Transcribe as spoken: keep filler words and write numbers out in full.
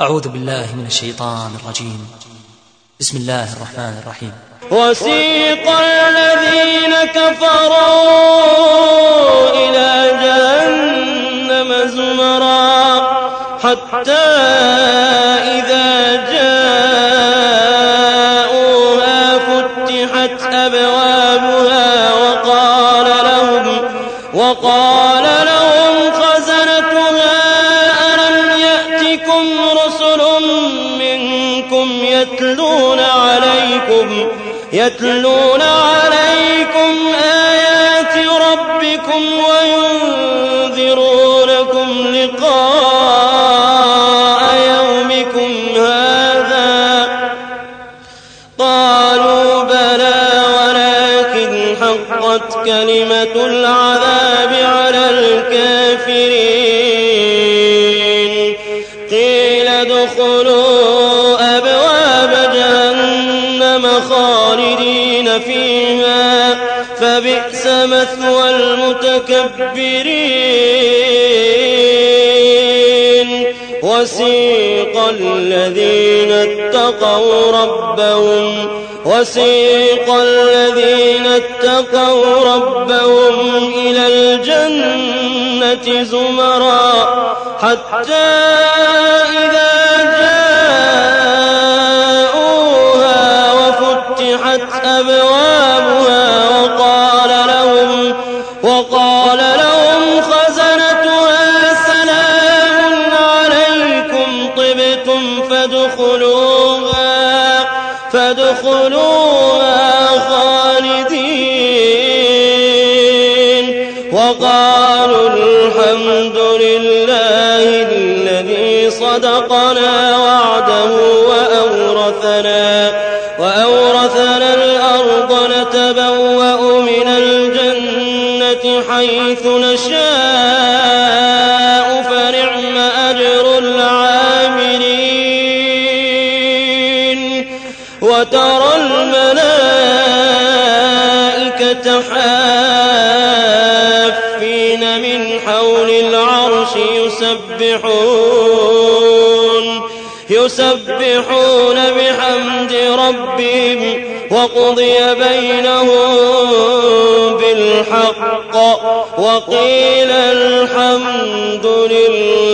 أعوذ بالله من الشيطان الرجيم. بسم الله الرحمن الرحيم. وسيق الذين كفروا إلى جهنم زمرا حتى إذا جاءوها فتحت أبوابها وقال لهم وقال لهم خزنتها ألم يأتكم رسل منكم يتلون عليكم يتلون عليكم آيات ربكم وينذرونكم لقاء يومكم هذا قالوا بلى ولكن حقت كلمة العذاب على الكافرين قيل ادخلوا أبواب جهنم خالدين فيها فبئس مثوى المتكبرين وسيق الذين اتقوا ربهم وسيق الذين اتقوا ربهم إلى الجنة زمرا حتى إذا جاءوها وفتحت أبوابها وقال لهم وقال لهم خزنتها سلام عليكم طبتم فادخلوها فادخلوها خالدين وقالوا الحمد لله الذي صدقنا وعده وأورثنا وأورثنا الأرض نتبوأ من الجنة حيث نشاء فنعم أجر العاملين وترى الملائكة حافين من حول العرش يسبحون يسبحون بحمد ربهم وقضي بينهم بالحق وقيل الحمد لله